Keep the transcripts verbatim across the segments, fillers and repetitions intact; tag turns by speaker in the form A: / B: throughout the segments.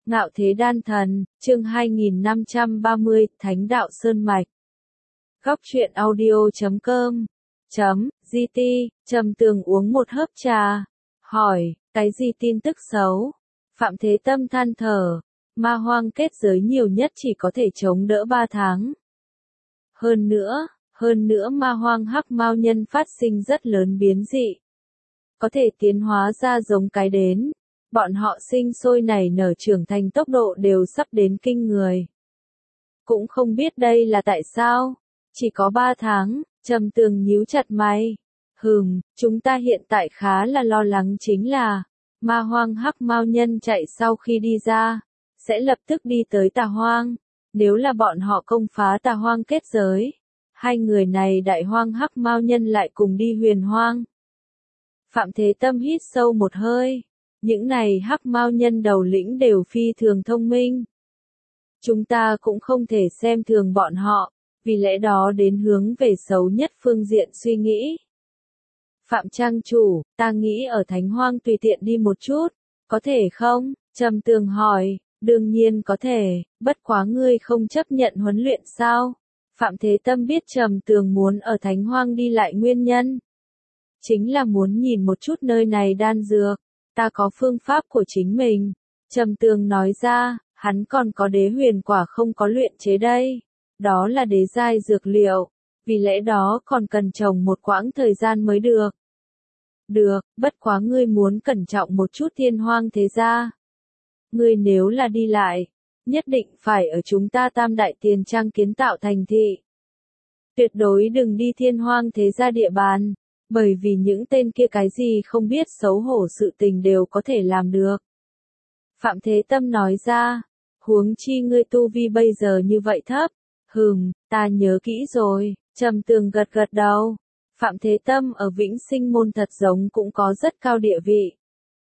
A: Ngạo Thế Đan Thần, chương hai nghìn năm trăm ba mươi, Thánh Đạo Sơn Mạch. Góc truyện audio chấm com, chấm, giê tê, Trầm Tường uống một hớp trà, hỏi, cái gì tin tức xấu? Phạm Thế Tâm than thở, ma hoang kết giới nhiều nhất chỉ có thể chống đỡ ba tháng. Hơn nữa, hơn nữa ma hoang hắc mao nhân phát sinh rất lớn biến dị. Có thể tiến hóa ra giống cái đến. Bọn họ sinh sôi nảy nở trưởng thành tốc độ đều sắp đến kinh người. Cũng không biết đây là tại sao. Chỉ có ba tháng, Trầm Tường nhíu chặt mày. Hừm, chúng ta hiện tại khá là lo lắng chính là, ma hoang hắc mao nhân chạy sau khi đi ra, sẽ lập tức đi tới tà hoang. Nếu là bọn họ công phá tà hoang kết giới, hai người này đại hoang hắc mao nhân lại cùng đi huyền hoang. Phạm Thế Tâm hít sâu một hơi. Những này hắc mao nhân đầu lĩnh đều phi thường thông minh. Chúng ta cũng không thể xem thường bọn họ, vì lẽ đó đến hướng về xấu nhất phương diện suy nghĩ. Phạm Trang chủ, ta nghĩ ở Thánh Hoang tùy tiện đi một chút, có thể không? Trầm Tường hỏi, đương nhiên có thể, bất quá ngươi không chấp nhận huấn luyện sao? Phạm Thế Tâm biết Trầm Tường muốn ở Thánh Hoang đi lại nguyên nhân. Chính là muốn nhìn một chút nơi này đan dược. Ta có phương pháp của chính mình. Trầm Tường nói ra, hắn còn có đế huyền quả không có luyện chế đây. Đó là đế giai dược liệu. Vì lẽ đó còn cần trồng một quãng thời gian mới được. Được, bất quá ngươi muốn cẩn trọng một chút thiên hoang thế gia. Ngươi nếu là đi lại, nhất định phải ở chúng ta tam đại tiền trang kiến tạo thành thị. Tuyệt đối đừng đi thiên hoang thế gia địa bàn. Bởi vì những tên kia cái gì không biết xấu hổ sự tình đều có thể làm được. Phạm Thế Tâm nói ra, huống chi ngươi tu vi bây giờ như vậy thấp. Hừm, ta nhớ kỹ rồi. Trầm Tường gật gật đầu. Phạm Thế Tâm ở Vĩnh Sinh môn thật giống cũng có rất cao địa vị.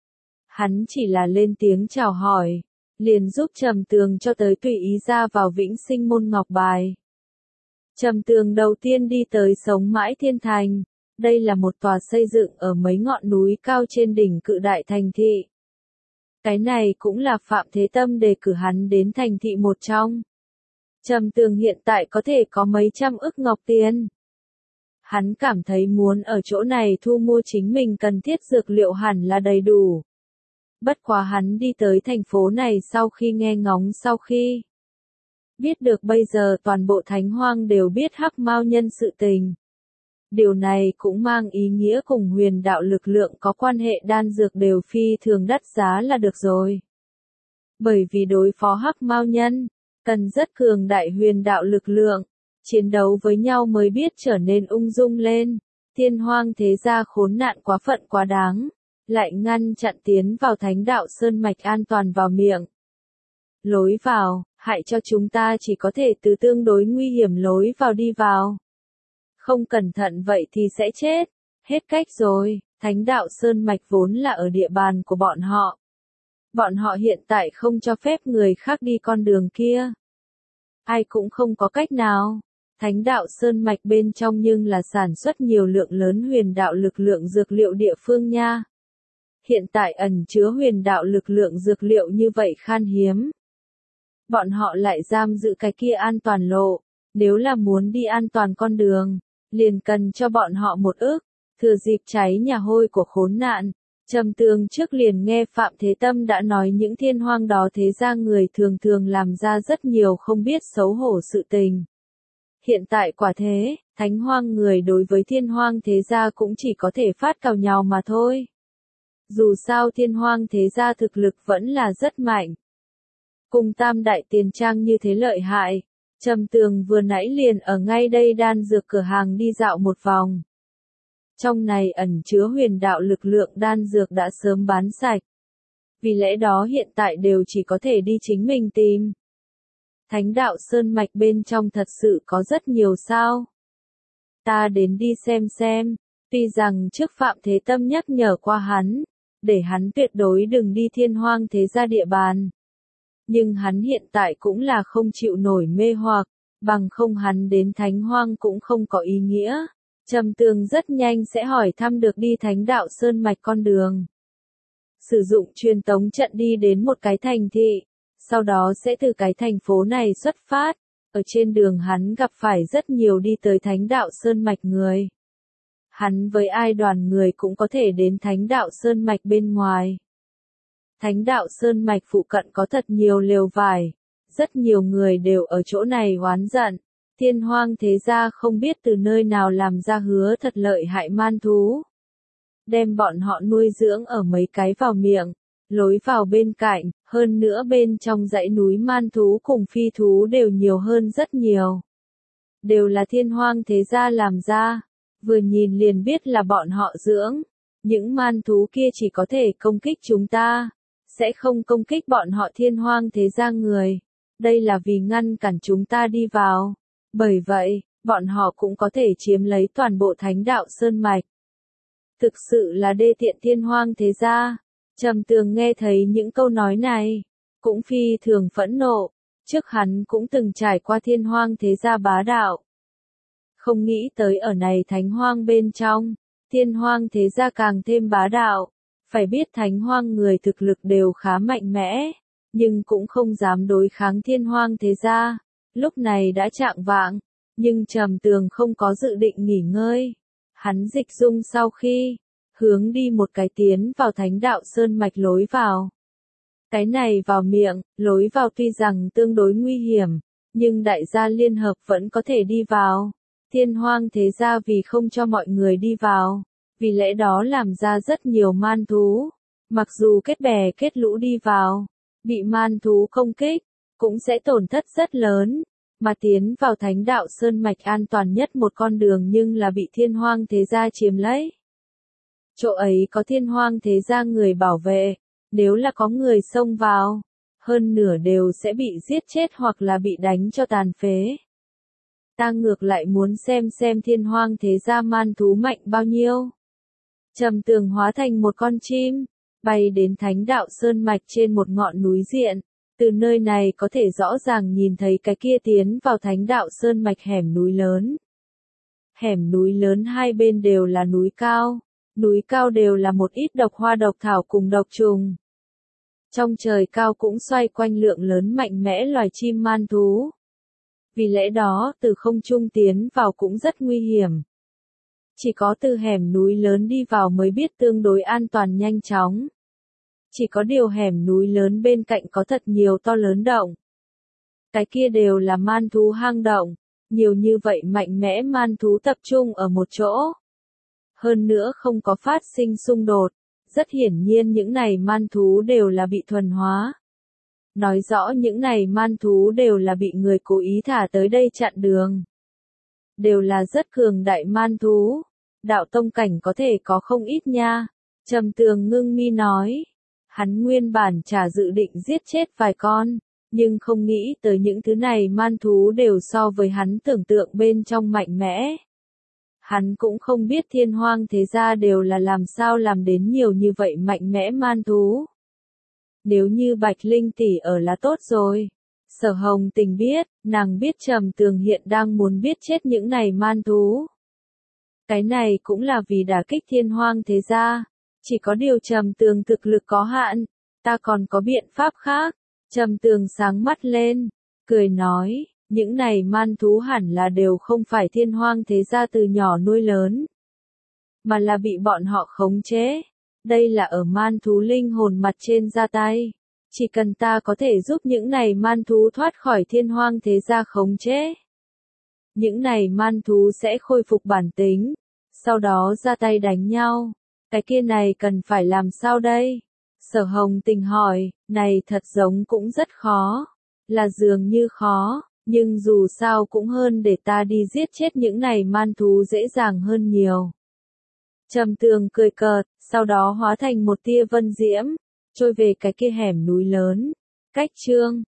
A: Hắn chỉ là lên tiếng chào hỏi, liền giúp Trầm Tường cho tới tùy ý ra vào Vĩnh Sinh môn ngọc bài. Trầm Tường đầu tiên đi tới Sống Mãi Thiên Thành. Đây là một tòa xây dựng ở mấy ngọn núi cao trên đỉnh cự đại thành thị. Cái này cũng là Phạm Thế Tâm đề cử hắn đến thành thị một trong. Trầm Tường hiện tại có thể có mấy trăm ức ngọc tiền. Hắn cảm thấy muốn ở chỗ này thu mua chính mình cần thiết dược liệu hẳn là đầy đủ. Bất quá hắn đi tới thành phố này sau khi nghe ngóng sau khi biết được bây giờ toàn bộ Thánh Hoang đều biết hắc mao nhân sự tình. Điều này cũng mang ý nghĩa cùng huyền đạo lực lượng có quan hệ đan dược đều phi thường đắt giá là được rồi. Bởi vì đối phó hắc mao nhân, cần rất cường đại huyền đạo lực lượng, chiến đấu với nhau mới biết trở nên ung dung lên. Thiên hoang thế gia khốn nạn quá phận quá đáng, lại ngăn chặn tiến vào Thánh Đạo Sơn Mạch an toàn vào miệng. Lối vào, hại cho chúng ta chỉ có thể từ tương đối nguy hiểm lối vào đi vào. Không cẩn thận vậy thì sẽ chết. Hết cách rồi, Thánh Đạo Sơn Mạch vốn là ở địa bàn của bọn họ. Bọn họ hiện tại không cho phép người khác đi con đường kia. Ai cũng không có cách nào. Thánh Đạo Sơn Mạch bên trong nhưng là sản xuất nhiều lượng lớn huyền đạo lực lượng dược liệu địa phương nha. Hiện tại ẩn chứa huyền đạo lực lượng dược liệu như vậy khan hiếm. Bọn họ lại giam giữ cái kia an toàn lộ. Nếu là muốn đi an toàn con đường, liền cần cho bọn họ một ức, thừa dịp cháy nhà hôi của khốn nạn. Trầm Tường trước liền nghe Phạm Thế Tâm đã nói những thiên hoang đó thế ra người thường thường làm ra rất nhiều không biết xấu hổ sự tình. Hiện tại quả thế, Thánh Hoang người đối với thiên hoang thế gia cũng chỉ có thể phát cào nhào mà thôi. Dù sao thiên hoang thế gia thực lực vẫn là rất mạnh. Cùng tam đại tiền trang như thế lợi hại. Trầm Tường vừa nãy liền ở ngay đây đan dược cửa hàng đi dạo một vòng. Trong này ẩn chứa huyền đạo lực lượng đan dược đã sớm bán sạch. Vì lẽ đó hiện tại đều chỉ có thể đi chính mình tìm. Thánh Đạo Sơn Mạch bên trong thật sự có rất nhiều sao. Ta đến đi xem xem. Tuy rằng trước Phạm Thế Tâm nhắc nhở qua hắn, để hắn tuyệt đối đừng đi thiên hoang thế gia địa bàn. Nhưng hắn hiện tại cũng là không chịu nổi mê hoặc, bằng không hắn đến Thánh Hoang cũng không có ý nghĩa. Trầm Tường rất nhanh sẽ hỏi thăm được đi Thánh Đạo Sơn Mạch con đường. Sử dụng truyền tống trận đi đến một cái thành thị, sau đó sẽ từ cái thành phố này xuất phát. Ở trên đường hắn gặp phải rất nhiều đi tới Thánh Đạo Sơn Mạch người. Hắn với ai đoàn người cũng có thể đến Thánh Đạo Sơn Mạch bên ngoài. Thánh Đạo Sơn Mạch phụ cận có thật nhiều lều vải. Rất nhiều người đều ở chỗ này oán giận. Thiên Hoang thế gia không biết từ nơi nào làm ra hứa thật lợi hại man thú. Đem bọn họ nuôi dưỡng ở mấy cái vào miệng, lối vào bên cạnh, hơn nữa bên trong dãy núi man thú cùng phi thú đều nhiều hơn rất nhiều. Đều là Thiên Hoang thế gia làm ra, vừa nhìn liền biết là bọn họ dưỡng. Những man thú kia chỉ có thể công kích chúng ta, sẽ không công kích bọn họ Thiên Hoang thế gia người. Đây là vì ngăn cản chúng ta đi vào. Bởi vậy, bọn họ cũng có thể chiếm lấy toàn bộ Thánh Đạo Sơn Mạch. Thực sự là đê tiện Thiên Hoang thế gia. Trầm Tường nghe thấy những câu nói này, cũng phi thường phẫn nộ. Trước hắn cũng từng trải qua Thiên Hoang thế gia bá đạo. Không nghĩ tới ở này Thánh Hoang bên trong, Thiên Hoang thế gia càng thêm bá đạo. Phải biết Thánh Hoang người thực lực đều khá mạnh mẽ, nhưng cũng không dám đối kháng Thiên Hoang thế gia. Lúc này đã chạng vạng, nhưng Trầm Tường không có dự định nghỉ ngơi. Hắn dịch dung sau khi, hướng đi một cái tiến vào Thánh Đạo Sơn Mạch lối vào. Cái này vào miệng, lối vào tuy rằng tương đối nguy hiểm, nhưng đại gia liên hợp vẫn có thể đi vào. Thiên Hoang thế gia vì không cho mọi người đi vào, vì lẽ đó làm ra rất nhiều man thú. Mặc dù kết bè kết lũ đi vào, bị man thú công kích, cũng sẽ tổn thất rất lớn. Mà tiến vào Thánh Đạo Sơn Mạch an toàn nhất một con đường nhưng là bị Thiên Hoang thế gia chiếm lấy. Chỗ ấy có Thiên Hoang thế gia người bảo vệ, nếu là có người xông vào, hơn nửa đều sẽ bị giết chết hoặc là bị đánh cho tàn phế. Ta ngược lại muốn xem xem Thiên Hoang thế gia man thú mạnh bao nhiêu. Trầm Tường hóa thành một con chim, bay đến Thánh Đạo Sơn Mạch trên một ngọn núi diện. Từ nơi này có thể rõ ràng nhìn thấy cái kia tiến vào Thánh Đạo Sơn Mạch hẻm núi lớn. Hẻm núi lớn hai bên đều là núi cao, núi cao đều là một ít độc hoa độc thảo cùng độc trùng. Trong trời cao cũng xoay quanh lượng lớn mạnh mẽ loài chim man thú. Vì lẽ đó, từ không trung tiến vào cũng rất nguy hiểm. Chỉ có từ hẻm núi lớn đi vào mới biết tương đối an toàn nhanh chóng. Chỉ có điều hẻm núi lớn bên cạnh có thật nhiều to lớn động. Cái kia đều là man thú hang động, nhiều như vậy mạnh mẽ man thú tập trung ở một chỗ. Hơn nữa không có phát sinh xung đột, rất hiển nhiên những này man thú đều là bị thuần hóa. Nói rõ những này man thú đều là bị người cố ý thả tới đây chặn đường. Đều là rất cường đại man thú, đạo tông cảnh có thể có không ít nha. Trầm Tường ngưng mi nói. Hắn nguyên bản chả dự định giết chết vài con, nhưng không nghĩ tới những thứ này man thú đều so với hắn tưởng tượng bên trong mạnh mẽ. Hắn cũng không biết Thiên Hoang thế gia đều là làm sao làm đến nhiều như vậy mạnh mẽ man thú. Nếu như Bạch Linh tỷ ở là tốt rồi. Sở Hồng Tình biết, nàng biết Trầm Tường hiện đang muốn biết chết những này man thú. Cái này cũng là vì đả kích Thiên Hoang thế gia. Chỉ có điều Trầm Tường thực lực có hạn, ta còn có biện pháp khác. Trầm Tường sáng mắt lên, cười nói, những này man thú hẳn là đều không phải Thiên Hoang thế gia từ nhỏ nuôi lớn, mà là bị bọn họ khống chế. Đây là ở man thú linh hồn mặt trên ra tay. Chỉ cần ta có thể giúp những này man thú thoát khỏi Thiên Hoang thế gia khống chế, những này man thú sẽ khôi phục bản tính, sau đó ra tay đánh nhau. Cái kia này cần phải làm sao đây? Sở Hồng Tình hỏi, này thật giống cũng rất khó, là dường như khó, nhưng dù sao cũng hơn để ta đi giết chết những này man thú dễ dàng hơn nhiều. Trầm Tường cười cợt, sau đó hóa thành một tia vân diễm, trôi về cái kia hẻm núi lớn. Cách chương